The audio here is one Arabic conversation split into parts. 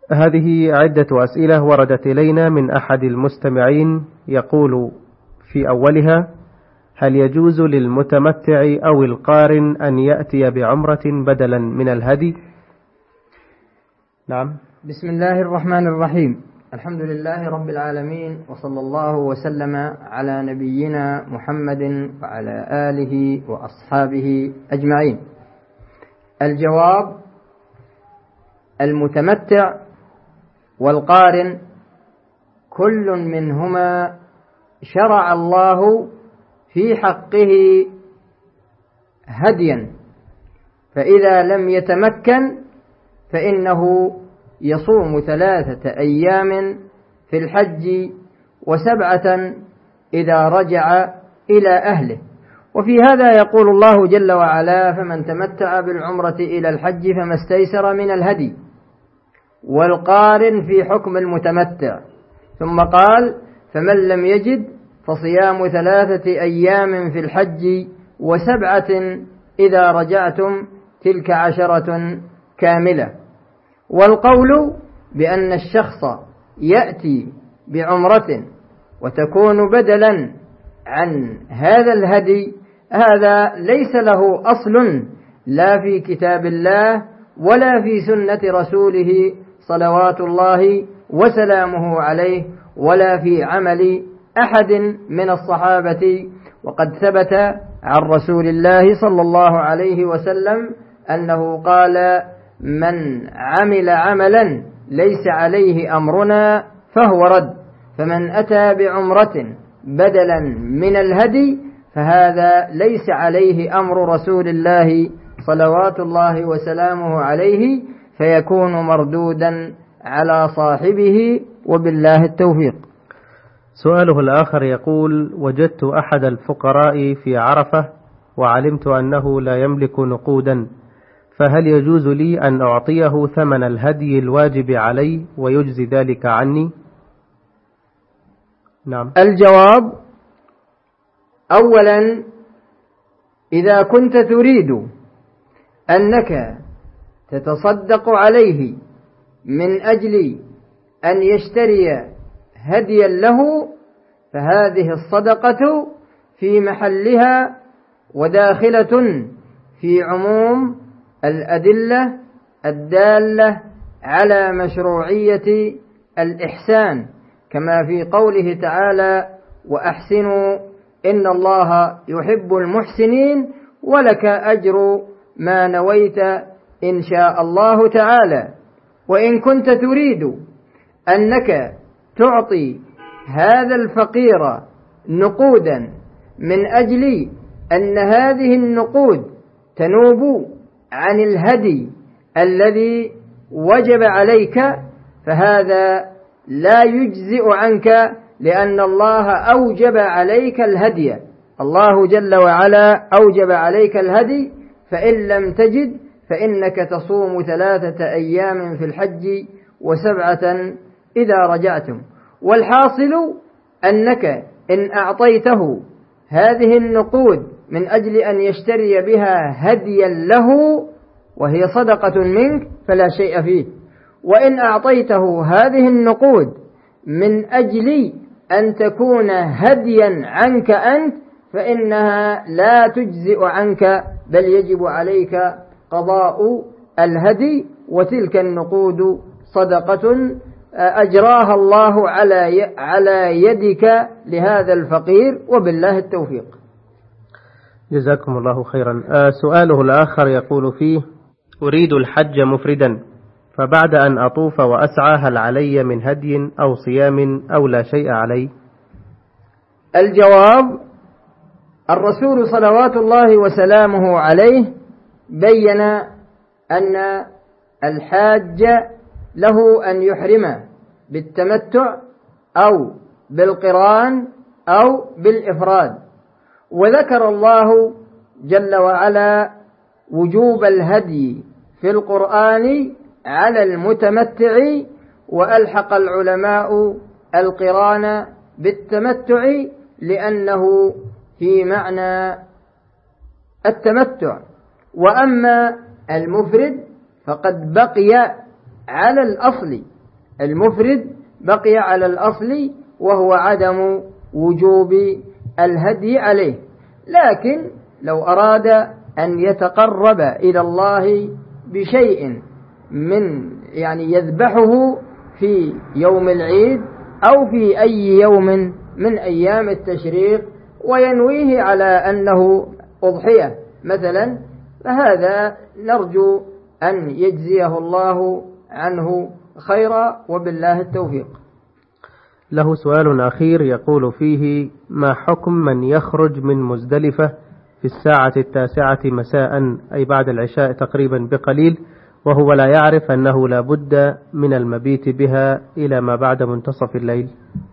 هذه عدة أسئلة وردت إلينا من أحد المستمعين، يقول في أولها: هل يجوز للمتمتع أو القارن أن يأتي بعمرة بدلا من الهدي؟ نعم. بسم الله الرحمن الرحيم. الحمد لله رب العالمين، وصلى الله وسلم على نبينا محمد وعلى آله وأصحابه أجمعين. الجواب: المتمتع والقارن كل منهما شرع الله في حقه هديا، فإذا لم يتمكن فإنه يصوم 3 أيام في الحج و7 إذا رجع إلى أهله. وفي هذا يقول الله جل وعلا: فمن تمتع بالعمرة إلى الحج فما استيسر من الهدي. والقارن في حكم المتمتع. ثم قال: فمن لم يجد فصيام 3 أيام في الحج و7 إذا رجعتم، تلك 10 كاملة. والقول بأن الشخص يأتي بعمرة وتكون بدلا عن هذا الهدي، هذا ليس له أصل لا في كتاب الله ولا في سنة رسوله صلوات الله وسلامه عليه، ولا في عمل أحد من الصحابة. وقد ثبت عن رسول الله صلى الله عليه وسلم أنه قال: من عمل عملا ليس عليه أمرنا فهو رد. فمن أتى بعمرة بدلا من الهدي فهذا ليس عليه أمر رسول الله صلوات الله وسلامه عليه، فيكون مردودا على صاحبه، وبالله التوفيق. سؤاله الآخر يقول: وجدت أحد الفقراء في عرفة وعلمت أنه لا يملك نقودا، فهل يجوز لي أن أعطيه ثمن الهدي الواجب علي ويجزي ذلك عني؟ نعم. الجواب: أولا، إذا كنت تريد أنك تتصدق عليه من أجل أن يشتري هديا له، فهذه الصدقة في محلها وداخلة في عموم الأدلة الدالة على مشروعية الإحسان، كما في قوله تعالى: وأحسنوا إن الله يحب المحسنين ولك أجر ما نويت إن شاء الله تعالى. وإن كنت تريد أنك تعطي هذا الفقير نقودا من أجل أن هذه النقود تنوب عن الهدي الذي وجب عليك، فهذا لا يجزئ عنك، لأن الله أوجب عليك الهدي. الله جل وعلا أوجب عليك الهدي، فإن لم تجد فإنك تصوم 3 أيام في الحج و7 إذا رجعتم. والحاصل أنك إن أعطيته هذه النقود من أجل أن يشتري بها هديا له وهي صدقة منك فلا شيء فيه، وإن أعطيته هذه النقود من أجل أن تكون هديا عنك أنت فإنها لا تجزئ عنك، بل يجب عليك قضاء الهدي، وتلك النقود صدقة أجراها الله على يدك لهذا الفقير، وبالله التوفيق. جزاكم الله خيرا. سؤاله الآخر يقول فيه: أريد الحج مفردا، فبعد أن أطوف وأسعى هل علي من هدي أو صيام أو لا شيء علي؟ الجواب: الرسول صلوات الله وسلامه عليه بين أن الحاج له أن يحرم بالتمتع أو بالقران أو بالإفراد، وذكر الله جل وعلا وجوب الهدي في القرآن على المتمتع، وألحق العلماء القران بالتمتع لأنه في معنى التمتع. وأما المفرد فقد بقي على الأصل المفرد بقي على الأصل وهو عدم وجوب الهدي عليه. لكن لو أراد أن يتقرب إلى الله بشيء من يذبحه في يوم العيد أو في أي يوم من أيام التشريق وينويه على أنه أضحية مثلا، فهذا نرجو أن يجزيه الله عنه خيرا، وبالله التوفيق. له سؤال أخير يقول فيه: ما حكم من يخرج من مزدلفة في الساعة 9 مساء، أي بعد العشاء تقريبا بقليل، وهو لا يعرف أنه لا بد من المبيت بها إلى ما بعد منتصف الليل؟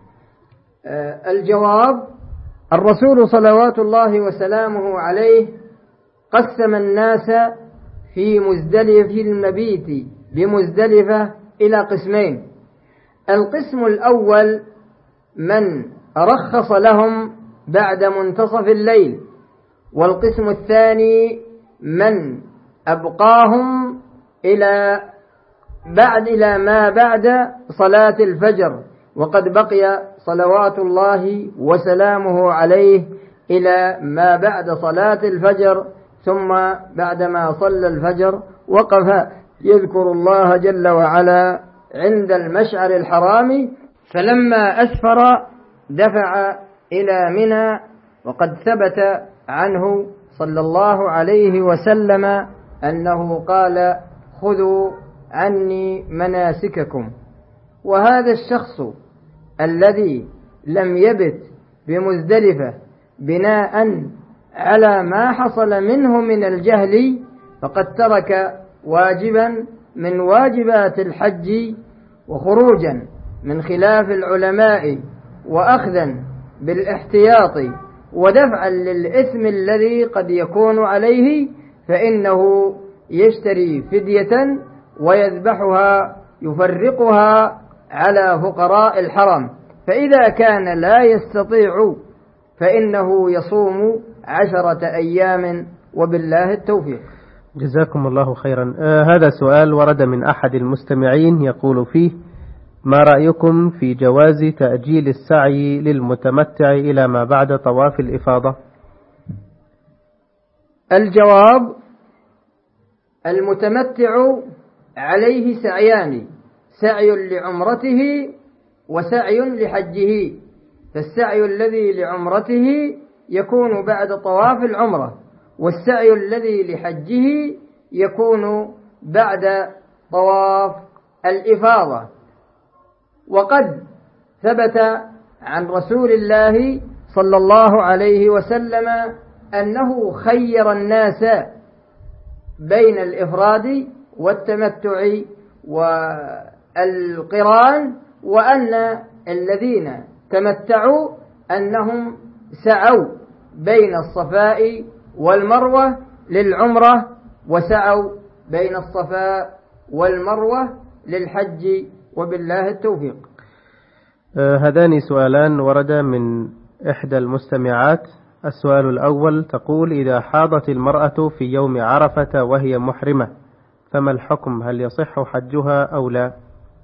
الجواب: الرسول صلوات الله وسلامه عليه قسم الناس في المبيت بمزدلفة إلى قسمين. القسم الأول من رخص لهم بعد منتصف الليل، والقسم الثاني من أبقاهم إلى ما بعد صلاة الفجر، وقد بقي صلوات الله وسلامه عليه إلى ما بعد صلاة الفجر، ثم بعدما صلى الفجر وقف يذكر الله جل وعلا عند المشعر الحرام، فلما أسفر دفع إلى منى. وقد ثبت عنه صلى الله عليه وسلم أنه قال: خذوا عني مناسككم. وهذا الشخص الذي لم يبت بمزدلفة بناء على ما حصل منه من الجهل فقد ترك واجبا من واجبات الحج، وخروجا من خلاف العلماء، وأخذا بالاحتياط، ودفعا للإثم الذي قد يكون عليه، فإنه يشتري فدية ويذبحها يفرقها على فقراء الحرم. فإذا كان لا يستطيع فإنه يصوم 10 أيام، وبالله التوفيق. جزاكم الله خيرا. هذا سؤال ورد من أحد المستمعين يقول فيه: ما رأيكم في جواز تأجيل السعي للمتمتع إلى ما بعد طواف الإفاضة؟ الجواب: المتمتع عليه سعيان: سعي لعمرته وسعي لحجه. فالسعي الذي لعمرته يكون بعد طواف العمرة، والسعي الذي لحجه يكون بعد طواف الإفاضة. وقد ثبت عن رسول الله صلى الله عليه وسلم أنه خير الناس بين الإفراد والتمتع والقران، وأن الذين تمتعوا أنهم سعوا بين الصفاء والمروة للعمرة، وسعوا بين الصفاء والمروة للحج، وبالله التوفيق. هذان سؤالان ورد من إحدى المستمعات. السؤال الأول تقول: إذا حاضت المرأة في يوم عرفة وهي محرمة فما الحكم؟ هل يصح حجها أو لا؟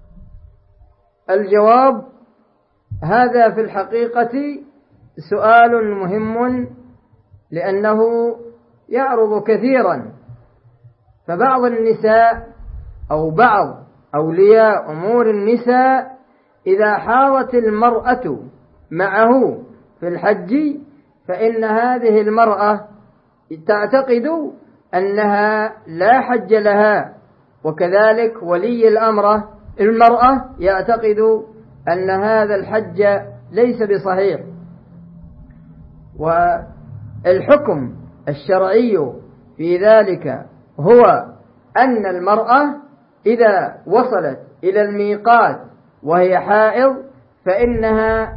الجواب: هذا في الحقيقة سؤال مهم، لأنه يعرض كثيرا. فبعض النساء أو بعض أولياء أمور النساء إذا حاضت المرأة معه في الحج فإن هذه المرأة تعتقد أنها لا حج لها، وكذلك ولي المرأة يعتقد أن هذا الحج ليس بصحيح. والحكم الشرعي في ذلك هو أن المرأة إذا وصلت إلى الميقات وهي حائض فإنها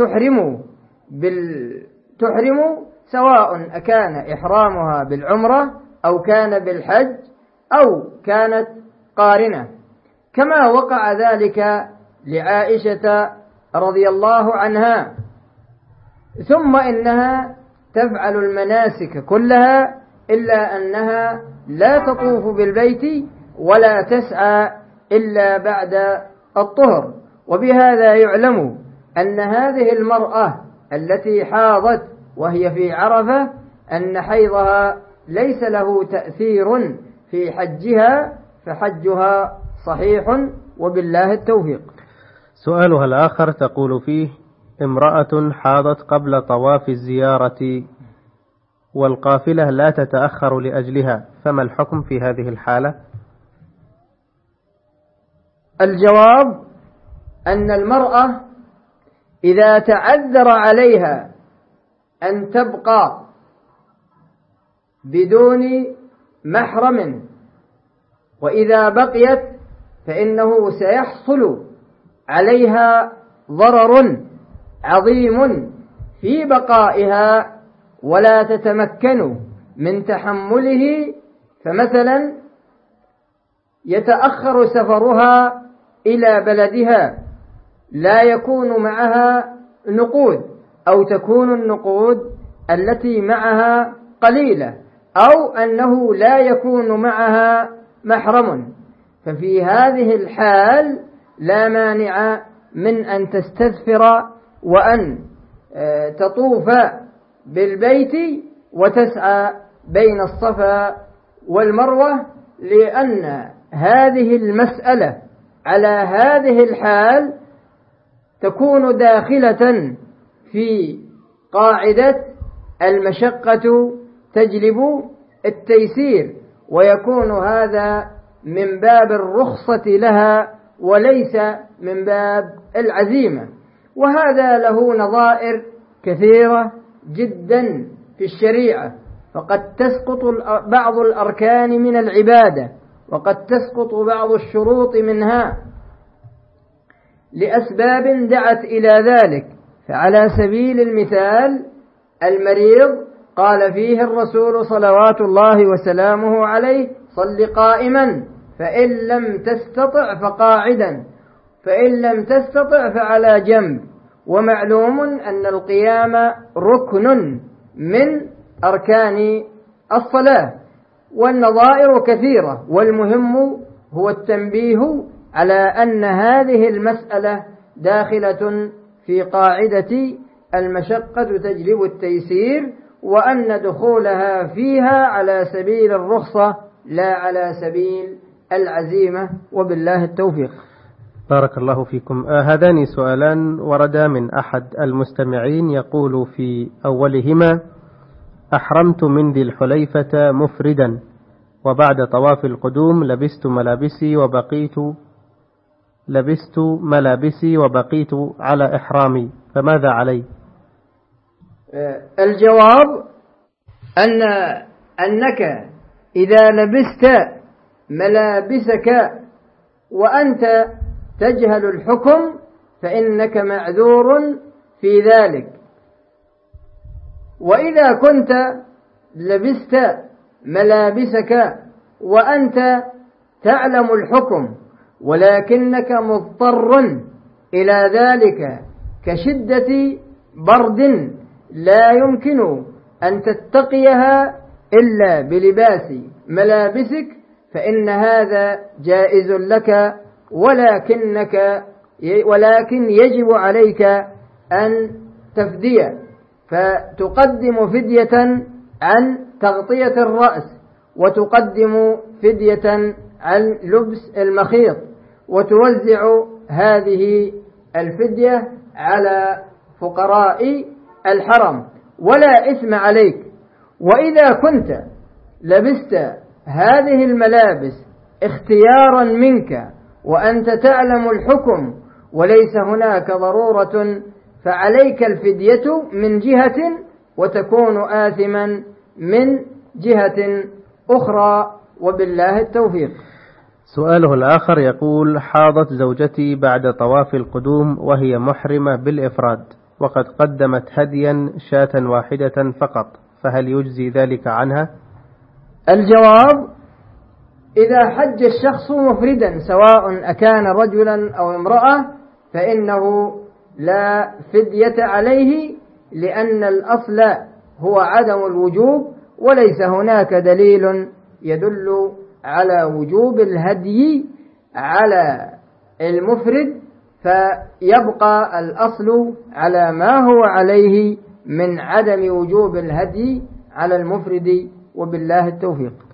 تحرم سواء أكان إحرامها بالعمرة أو كان بالحج أو كانت قارنة، كما وقع ذلك لعائشة رضي الله عنها. ثم إنها تفعل المناسك كلها إلا أنها لا تطوف بالبيت ولا تسعى إلا بعد الطهر. وبهذا يعلم أن هذه المرأة التي حاضت وهي في عرفة أن حيضها ليس له تأثير في حجها، فحجها صحيح وبالله التوفيق. سؤالها الآخر تقول فيه: امرأة حاضت قبل طواف الزيارة والقافلة لا تتأخر لأجلها، فما الحكم في هذه الحالة؟ الجواب أن المرأة إذا تعذر عليها أن تبقى بدون محرم، وإذا بقيت فإنه سيحصل عليها ضرر عظيم في بقائها ولا تتمكن من تحمله. فمثلا يتأخر سفرها إلى بلدها، لا يكون معها نقود، أو تكون النقود التي معها قليلة، أو أنه لا يكون معها محرم، ففي هذه الحال لا مانع من أن تستذفر وأن تطوف بالبيت وتسعى بين الصفا والمروة، لأن هذه المسألة على هذه الحال تكون داخلة في قاعدة المشقة تجلب التيسير، ويكون هذا من باب الرخصة لها وليس من باب العزيمة. وهذا له نظائر كثيرة جدا في الشريعة، فقد تسقط بعض الأركان من العبادة، وقد تسقط بعض الشروط منها لأسباب دعت إلى ذلك. فعلى سبيل المثال المريض قال فيه الرسول صلوات الله وسلامه عليه: صل قائما، فإن لم تستطع فقاعدا، فإن لم تستطع فعلى جنب. ومعلوم أن القيام ركن من أركان الصلاة، والنظائر كثيرة، والمهم هو التنبيه على أن هذه المسألة داخلة في قاعدة المشقة تجلب التيسير، وأن دخولها فيها على سبيل الرخصة لا على سبيل العزيمة، وبالله التوفيق. بارك الله فيكم. هذان سؤالان وردا من أحد المستمعين، يقول في أولهما: أحرمت من ذي الحليفة مفردا، وبعد طواف القدوم لبست ملابسي وبقيت على إحرامي، فماذا علي؟ الجواب أنك إذا لبست ملابسك وأنت تجهل الحكم فإنك معذور في ذلك. وإذا كنت لبست ملابسك وأنت تعلم الحكم ولكنك مضطر إلى ذلك كشدة برد لا يمكن أن تتقيها إلا بلباس ملابسك، فإن هذا جائز لك، ولكن يجب عليك أن تفدي، فتقدم فدية عن تغطية الرأس، وتقدم فدية عن لبس المخيط، وتوزع هذه الفدية على فقراء الحرم، ولا إثم عليك. وإذا كنت لبست هذه الملابس اختيارا منك وأنت تعلم الحكم وليس هناك ضرورة، فعليك الفدية من جهة، وتكون آثما من جهة أخرى، وبالله التوفيق. سؤاله الآخر يقول: حاضت زوجتي بعد طواف القدوم وهي محرمة بالإفراد، وقد قدمت هديا شاة واحدة فقط، فهل يجزي ذلك عنها؟ الجواب: إذا حج الشخص مفردا سواء أكان رجلا أو امرأة فإنه لا فدية عليه، لأن الأصل هو عدم الوجوب، وليس هناك دليل يدل على وجوب الهدي على المفرد فيبقى الأصل على ما هو عليه من عدم وجوب الهدي على المفرد، وبالله التوفيق.